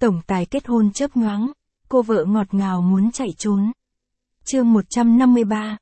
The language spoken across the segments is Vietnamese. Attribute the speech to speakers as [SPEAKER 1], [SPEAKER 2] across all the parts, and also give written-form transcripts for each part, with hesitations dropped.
[SPEAKER 1] tổng tài kết hôn chớp nhoáng, cô vợ ngọt ngào muốn chạy trốn. Chương 153,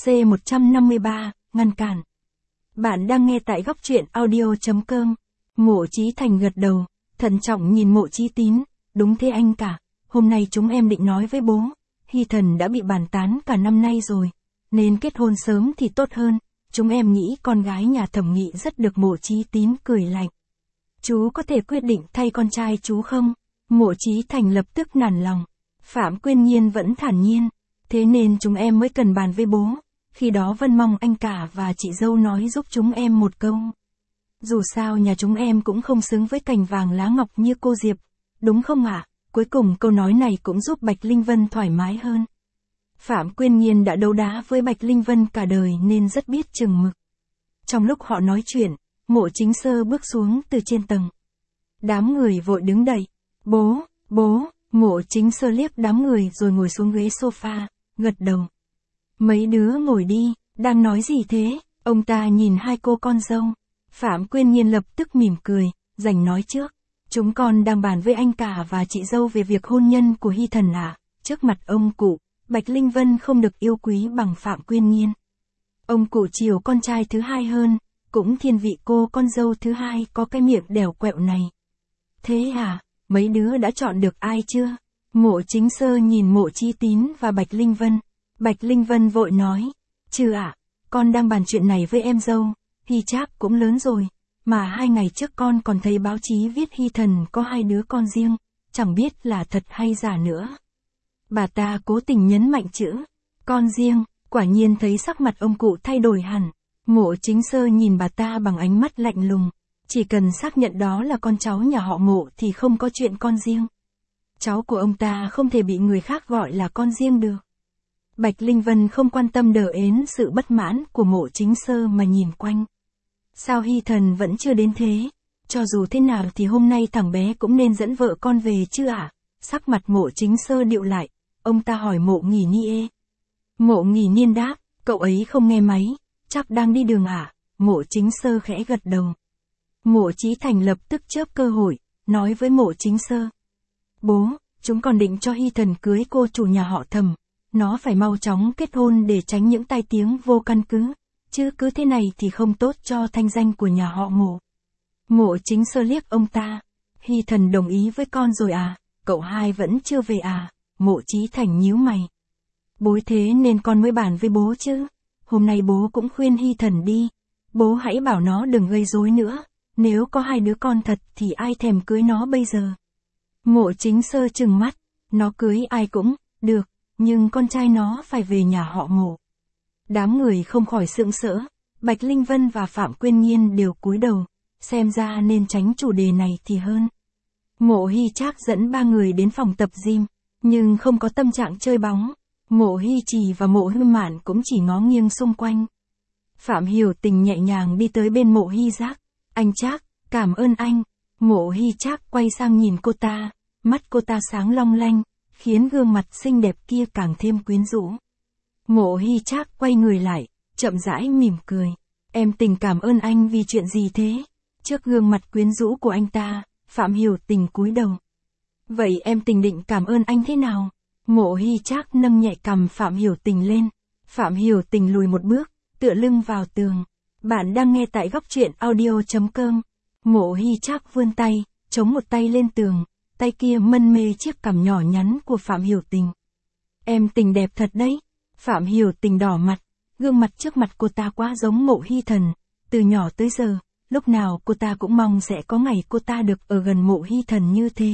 [SPEAKER 1] C153, ngăn cản. Bạn đang nghe tại góc truyện audio.com. Mộ Chí Thành gật đầu, thận trọng nhìn Mộ Chí Tín, đúng thế anh cả, hôm nay chúng em định nói với bố, Hy Thần đã bị bàn tán cả năm nay rồi, nên kết hôn sớm thì tốt hơn, chúng em nghĩ con gái nhà thẩm nghị rất được. Mộ Chí Tín cười lạnh. Chú có thể quyết định thay con trai chú không? Mộ Chí Thành lập tức nản lòng. Phạm Quyên Nhiên vẫn thản nhiên, thế nên chúng em mới cần bàn với bố, khi đó Vân mong anh cả và chị dâu nói giúp chúng em một câu. Dù sao nhà chúng em cũng không xứng với cành vàng lá ngọc như cô Diệp, đúng không ạ? Cuối cùng câu nói này cũng giúp Bạch Linh Vân thoải mái hơn. Phạm Quyên Nhiên đã đấu đá với Bạch Linh Vân cả đời nên rất biết chừng mực. Trong lúc họ nói chuyện, Mộ Chính Sơ bước xuống từ trên tầng. Đám người vội đứng dậy. Bố, Mộ Chính Sơ liếc đám người rồi ngồi xuống ghế sofa, gật đầu. Mấy đứa ngồi đi, đang nói gì thế? Ông ta nhìn hai cô con dâu. Phạm Quyên Nhiên lập tức mỉm cười, rảnh nói trước. Chúng con đang bàn với anh cả và chị dâu về việc hôn nhân của Hy Thần ạ. Trước mặt ông cụ, Bạch Linh Vân không được yêu quý bằng Phạm Quyên Nhiên. Ông cụ chiều con trai thứ hai hơn, cũng thiên vị cô con dâu thứ hai có cái miệng đẻo quẹo này. Thế à, mấy đứa đã chọn được ai chưa? Mộ Chính Sơ nhìn Mộ Chí Tín và Bạch Linh Vân. Bạch Linh Vân vội nói, chưa ạ, con đang bàn chuyện này với em dâu, Hy Trác cũng lớn rồi, mà 2 ngày trước con còn thấy báo chí viết Hy Thần có 2 đứa con riêng, chẳng biết là thật hay giả nữa. Bà ta cố tình nhấn mạnh chữ, con riêng, quả nhiên thấy sắc mặt ông cụ thay đổi hẳn. Mộ Chính Sơ nhìn bà ta bằng ánh mắt lạnh lùng, chỉ cần xác nhận đó là con cháu nhà họ Mộ thì không có chuyện con riêng. Cháu của ông ta không thể bị người khác gọi là con riêng được. Bạch Linh Vân không quan tâm đờ ến sự bất mãn của Mộ Chính Sơ mà nhìn quanh. Sao Hy Thần vẫn chưa đến thế? Cho dù thế nào thì hôm nay thằng bé cũng nên dẫn vợ con về chứ ạ? Sắc mặt Mộ Chính Sơ điệu lại, ông ta hỏi Mộ Nghỉ Niê. Mộ Nghỉ Niên đáp, cậu ấy không nghe máy, chắc đang đi đường ạ? Mộ Chính Sơ khẽ gật đầu. Mộ Chí Thành lập tức chớp cơ hội, nói với Mộ Chính Sơ. Bố, chúng còn định cho Hy Thần cưới cô chủ nhà họ Thẩm, nó phải mau chóng kết hôn để tránh những tai tiếng vô căn cứ, chứ cứ thế này thì không tốt cho thanh danh của nhà họ Mộ. Mộ Chính Sơ liếc ông ta. Hy Thần đồng ý với con rồi à, cậu hai vẫn chưa về à? Mộ Chí Thành nhíu mày. Bối thế nên con mới bàn với bố chứ. Hôm nay bố cũng khuyên Hy Thần đi. Bố hãy bảo nó đừng gây rối nữa. Nếu có 2 đứa con thật thì ai thèm cưới nó bây giờ. Mộ Chính Sơ trừng mắt. Nó cưới ai cũng được, nhưng con trai nó phải về nhà họ Mộ. Đám người không khỏi sững sỡ. Bạch Linh Vân và Phạm Quyên Nhiên đều cúi đầu. Xem ra nên tránh chủ đề này thì hơn. Mộ Hy Trác dẫn 3 người đến phòng tập gym, nhưng không có tâm trạng chơi bóng. Mộ Hy Trì và Mộ Hư Mạn cũng chỉ ngó nghiêng xung quanh. Phạm Hiểu Tình nhẹ nhàng đi tới bên Mộ Hy Trác. Anh Trác, cảm ơn anh. Mộ Hy Trác quay sang nhìn cô ta, mắt cô ta sáng long lanh, khiến gương mặt xinh đẹp kia càng thêm quyến rũ. Mộ Hy Trác quay người lại, chậm rãi mỉm cười. Em Tình cảm ơn anh vì chuyện gì thế? Trước gương mặt quyến rũ của anh ta, Phạm Hiểu Tình cúi đầu. Vậy em Tình định cảm ơn anh thế nào? Mộ Hy Trác nâng nhẹ cằm Phạm Hiểu Tình lên. Phạm Hiểu Tình lùi một bước, tựa lưng vào tường. Bạn đang nghe tại góc truyện audio.com. Mộ Hy Trác vươn tay, chống một tay lên tường, tay kia mân mê chiếc cằm nhỏ nhắn của Phạm Hiểu Tình. Em Tình đẹp thật đấy. Phạm Hiểu Tình đỏ mặt, gương mặt trước mặt cô ta quá giống Mộ Hy Thần. Từ nhỏ tới giờ, lúc nào cô ta cũng mong sẽ có ngày cô ta được ở gần Mộ Hy Thần như thế.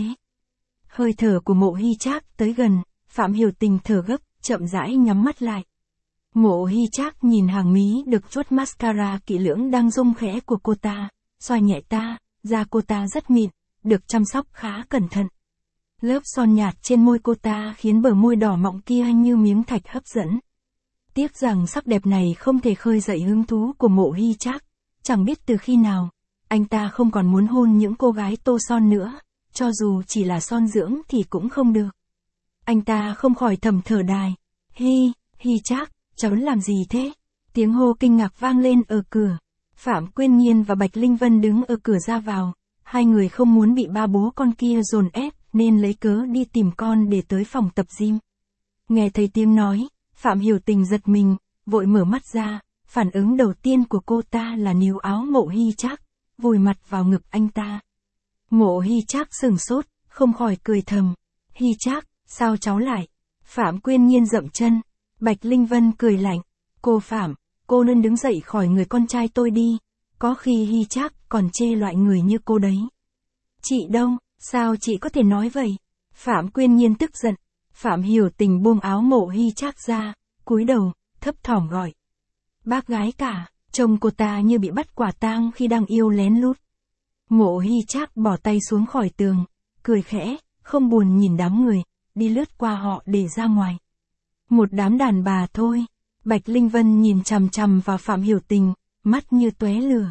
[SPEAKER 1] Hơi thở của Mộ Hy Trác tới gần, Phạm Hiểu Tình thở gấp, chậm rãi nhắm mắt lại. Mộ Hy Trác nhìn hàng mí được chuốt mascara kỹ lưỡng đang rung khẽ của cô ta, xoa nhẹ ta, da cô ta rất mịn, được chăm sóc khá cẩn thận. Lớp son nhạt trên môi cô ta khiến bờ môi đỏ mọng kia như miếng thạch hấp dẫn. Tiếc rằng sắc đẹp này không thể khơi dậy hứng thú của Mộ Hy Trác. Chẳng biết từ khi nào, anh ta không còn muốn hôn những cô gái tô son nữa, cho dù chỉ là son dưỡng thì cũng không được. Anh ta không khỏi thầm thở dài. Hy Trác, cháu làm gì thế? Tiếng hô kinh ngạc vang lên ở cửa. Phạm Quyên Nhiên và Bạch Linh Vân đứng ở cửa ra vào. 2 người không muốn bị ba bố con kia dồn ép, nên lấy cớ đi tìm con để tới phòng tập gym. Nghe thấy tiếng nói, Phạm Hiểu Tình giật mình, vội mở mắt ra, phản ứng đầu tiên của cô ta là níu áo Mộ Hy Trác, vùi mặt vào ngực anh ta. Mộ Hy Trác sửng sốt, không khỏi cười thầm. Hy Trác, sao cháu lại? Phạm Quyên Nhiên dậm chân. Bạch Linh Vân cười lạnh. Cô Phạm, cô nên đứng dậy khỏi người con trai tôi đi. Có khi Hy Trác còn chê loại người như cô đấy. Chị đâu, sao chị có thể nói vậy? Phạm Quyên Nhiên tức giận. Phạm Hiểu Tình buông áo Mộ Hy Trác ra, cúi đầu, thấp thỏm gọi. Bác gái cả, trông cô ta như bị bắt quả tang khi đang yêu lén lút. Mộ Hy Trác bỏ tay xuống khỏi tường, cười khẽ, không buồn nhìn đám người, đi lướt qua họ để ra ngoài. Một đám đàn bà thôi. Bạch Linh Vân nhìn chằm chằm vào Phạm Hiểu Tình, mắt như tóe lửa.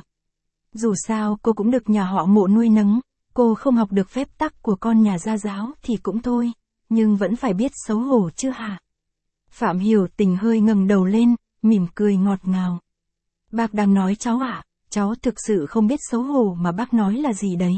[SPEAKER 1] Dù sao cô cũng được nhà họ Mộ nuôi nấng, cô không học được phép tắc của con nhà gia giáo thì cũng thôi, nhưng vẫn phải biết xấu hổ chứ hả? Phạm Hiểu Tình hơi ngẩng đầu lên, mỉm cười ngọt ngào. Bác đang nói cháu ạ, cháu thực sự không biết xấu hổ mà bác nói là gì đấy.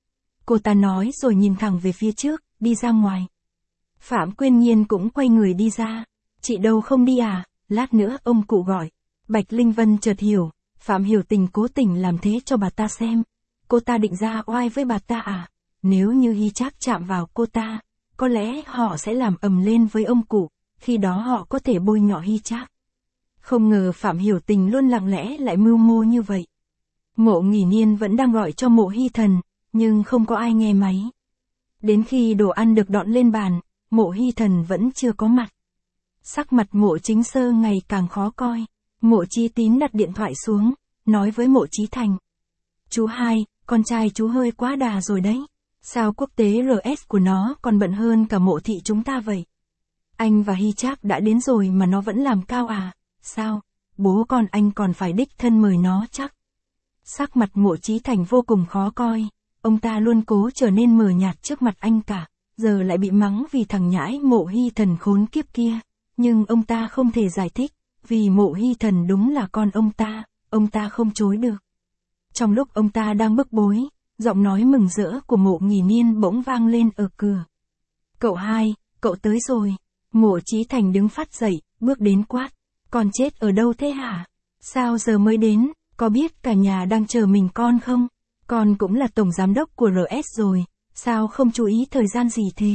[SPEAKER 1] Cô ta nói rồi nhìn thẳng về phía trước, đi ra ngoài. Phạm Quyên Nhiên cũng quay người đi ra. Chị đâu không đi à, lát nữa ông cụ gọi. Bạch Linh Vân chợt hiểu, Phạm Hiểu Tình cố tình làm thế cho bà ta xem. Cô ta định ra oai với bà ta à? Nếu như Hy Trác chạm vào cô ta, có lẽ họ sẽ làm ầm lên với ông cụ, khi đó họ có thể bôi nhọ Hy Trác. Không ngờ Phạm Hiểu Tình luôn lặng lẽ lại mưu mô như vậy. Mộ Nghỉ Niên vẫn đang gọi cho Mộ Hy Thần, nhưng không có ai nghe máy. Đến khi đồ ăn được dọn lên bàn, Mộ Hy Thần vẫn chưa có mặt. Sắc mặt Mộ Chính Sơ ngày càng khó coi. Mộ Chí Tín đặt điện thoại xuống, nói với Mộ Chí Thành. Chú hai, con trai chú hơi quá đà rồi đấy. Sao quốc tế RS của nó còn bận hơn cả Mộ thị chúng ta vậy? Anh và Hy Trác đã đến rồi mà nó vẫn làm cao à? Sao? Bố con anh còn phải đích thân mời nó chắc. Sắc mặt Mộ Chí Thành vô cùng khó coi. Ông ta luôn cố trở nên mờ nhạt trước mặt anh cả, giờ lại bị mắng vì thằng nhãi Mộ Hy Thần khốn kiếp kia. Nhưng ông ta không thể giải thích, vì Mộ Hy Thần đúng là con ông ta không chối được. Trong lúc ông ta đang bức bối, giọng nói mừng rỡ của Mộ Nghỉ Niên bỗng vang lên ở cửa. Cậu hai, cậu tới rồi. Mộ Chí Thành đứng phát dậy, bước đến quát. Con chết ở đâu thế hả? Sao giờ mới đến, có biết cả nhà đang chờ mình con không? Con cũng là tổng giám đốc của RS rồi, sao không chú ý thời gian gì thế?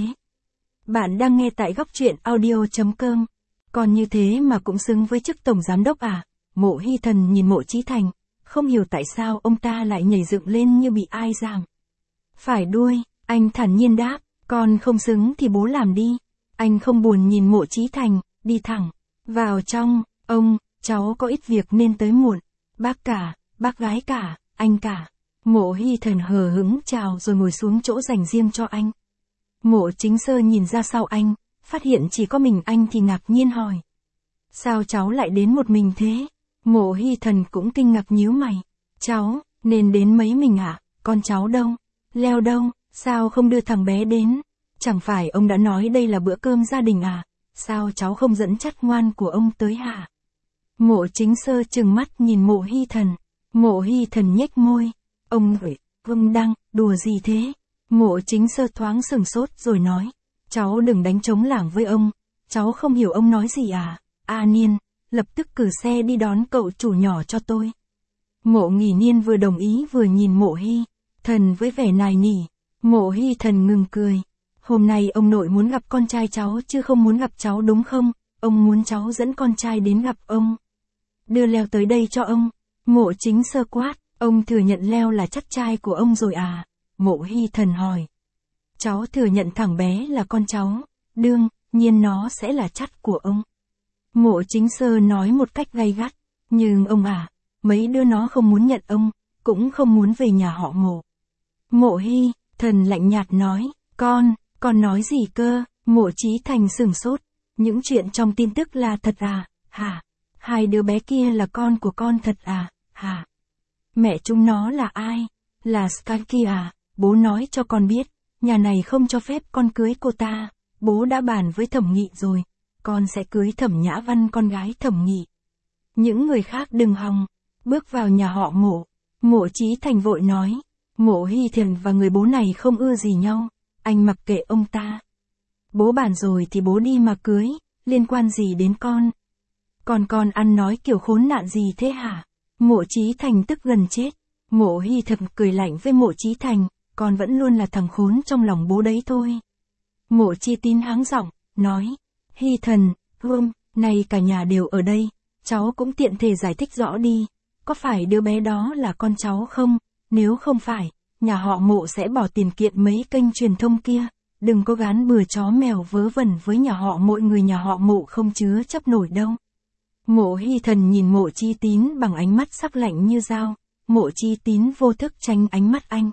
[SPEAKER 1] Bạn đang nghe tại Góc Truyện Audio.com. Còn như thế mà cũng xứng với chức tổng giám đốc à? Mộ Hy Thần nhìn Mộ Chí Thành, không hiểu tại sao ông ta lại nhảy dựng lên như bị ai giằng. Phải đuôi, anh thản nhiên đáp, con không xứng thì bố làm đi. Anh không buồn nhìn Mộ Chí Thành, đi thẳng vào trong. Ông, cháu có ít việc nên tới muộn. Bác cả, bác gái cả, anh cả. Mộ Hy Thần hờ hững chào rồi ngồi xuống chỗ dành riêng cho anh. Mộ Chính Sơ nhìn ra sau anh, phát hiện chỉ có mình anh thì ngạc nhiên hỏi. Sao cháu lại đến một mình thế? Mộ Hy Thần cũng kinh ngạc nhíu mày. Cháu, nên đến mấy mình ạ, con cháu đâu? Leo đâu, sao không đưa thằng bé đến? Chẳng phải ông đã nói đây là bữa cơm gia đình à? Sao cháu không dẫn chắt ngoan của ông tới hả? Mộ Chính Sơ trừng mắt nhìn Mộ Hy Thần. Mộ Hy Thần nhếch môi. Ông đang đùa gì thế? Mộ Chính Sơ thoáng sửng sốt rồi nói. Cháu đừng đánh trống lảng với ông. Cháu không hiểu ông nói gì à? A Niên, lập tức cử xe đi đón cậu chủ nhỏ cho tôi. Mộ Nghỉ Niên vừa đồng ý vừa nhìn Mộ Hy Thần với vẻ nài nỉ. Mộ Hy Thần ngừng cười. Hôm nay ông nội muốn gặp con trai cháu chứ không muốn gặp cháu đúng không? Ông muốn cháu dẫn con trai đến gặp ông. Đưa Leo tới đây cho ông. Mộ Chính Sơ quát. Ông thừa nhận Leo là chắt trai của ông rồi à? Mộ Hy Thần hỏi. Cháu thừa nhận thằng bé là con cháu. Đương nhiên nó sẽ là chắt của ông. Mộ Chính Sơ nói một cách gay gắt. Nhưng ông à, mấy đứa nó không muốn nhận ông, cũng không muốn về nhà họ Mộ. Mộ Hy Thần lạnh nhạt nói. Con nói gì cơ? Mộ Chí Thành sửng sốt. Những chuyện trong tin tức là thật à? Hả? Hai đứa bé kia là con của con thật à? Hả? Mẹ chúng nó là ai? Là Skanky à? Bố nói cho con biết, nhà này không cho phép con cưới cô ta. Bố đã bàn với Thẩm Nghị rồi, con sẽ cưới Thẩm Nhã Văn con gái Thẩm Nghị. Những người khác đừng hòng bước vào nhà họ Mộ. Mộ Chí Thành vội nói. Mộ Hy Thần và người bố này không ưa gì nhau. anh mặc kệ ông ta. Bố bàn rồi thì bố đi mà cưới, liên quan gì đến con? Con ăn nói kiểu khốn nạn gì thế hả? Mộ Chí Thành tức gần chết. Mộ Hy Thần cười lạnh với Mộ Chí Thành, con vẫn luôn là thằng khốn trong lòng bố đấy thôi. Mộ Chi Tín háng giọng, nói, Hy Thần, nay cả nhà đều ở đây, cháu cũng tiện thể giải thích rõ đi, có phải đứa bé đó là con cháu không? Nếu không phải, nhà họ Mộ sẽ bỏ tiền kiện mấy kênh truyền thông kia, đừng có gán bừa chó mèo vớ vẩn với nhà họ Mộ, người nhà họ Mộ không chứa chấp nổi đâu. Mộ Hy Thần nhìn Mộ Chi Tín bằng ánh mắt sắc lạnh như dao, Mộ Chi Tín vô thức tránh ánh mắt anh.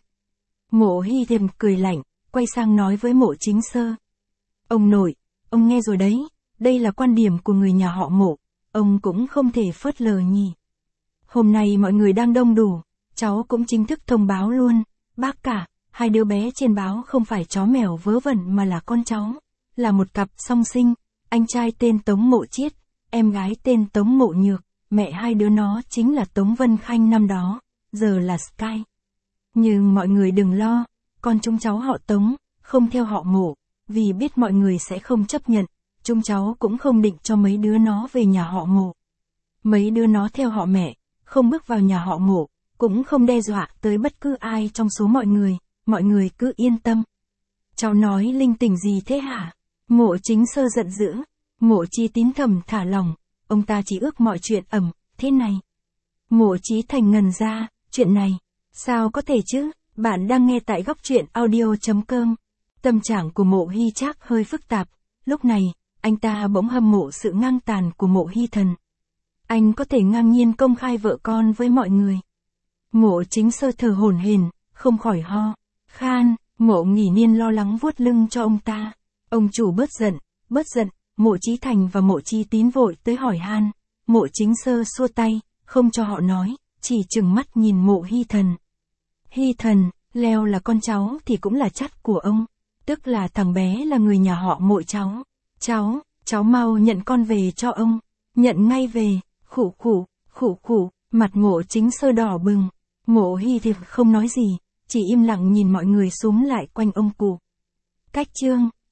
[SPEAKER 1] Mộ Hy Thần cười lạnh, quay sang nói với Mộ Chính Sơ. Ông nội, ông nghe rồi đấy, đây là quan điểm của người nhà họ Mộ, ông cũng không thể phớt lờ nhỉ. Hôm nay mọi người đang đông đủ, cháu cũng chính thức thông báo luôn, bác cả, hai đứa bé trên báo không phải chó mèo vớ vẩn mà là con cháu, là một cặp song sinh, anh trai tên Tống Mộ Chiết, em gái tên Tống Mộ Nhược, mẹ hai đứa nó chính là Tống Vân Khanh năm đó, giờ là Sky. Nhưng mọi người đừng lo, con chúng cháu họ Tống, không theo họ Mộ, vì biết mọi người sẽ không chấp nhận, chúng cháu cũng không định cho mấy đứa nó về nhà họ Mộ. Mấy đứa nó theo họ mẹ, không bước vào nhà họ Mộ, cũng không đe dọa tới bất cứ ai trong số mọi người cứ yên tâm. Cháu nói linh tinh gì thế hả? Mộ Chính Sơ giận dữ, Mộ Chi Tín thầm thả lòng, ông ta chỉ ước mọi chuyện thế này. Mộ Chí Thành ngần ra, chuyện này, sao có thể chứ? Bạn đang nghe tại góc truyện audio.com. Tâm trạng của Mộ Hy Trác hơi phức tạp, lúc này, anh ta bỗng hâm mộ sự ngang tàn của Mộ Hy Thần. Anh có thể ngang nhiên công khai vợ con với mọi người. Mộ Chính Sơ thở hổn hển, không khỏi ho, khan, Mộ Nghỉ Niên lo lắng vuốt lưng cho ông ta. Ông chủ bớt giận, Mộ Chí Thành và Mộ Chi Tín vội tới hỏi han. Mộ Chính Sơ xua tay, không cho họ nói, chỉ trừng mắt nhìn Mộ Hy Thần. Hy Thần, Leo là con cháu thì cũng là chắt của ông, tức là thằng bé là người nhà họ Mộ cháu. Cháu mau nhận con về cho ông, nhận ngay về, khụ, mặt Mộ Chính Sơ đỏ bừng. Mộ Hy thì không nói gì, chỉ im lặng nhìn mọi người xúm lại quanh ông cụ. Cách chương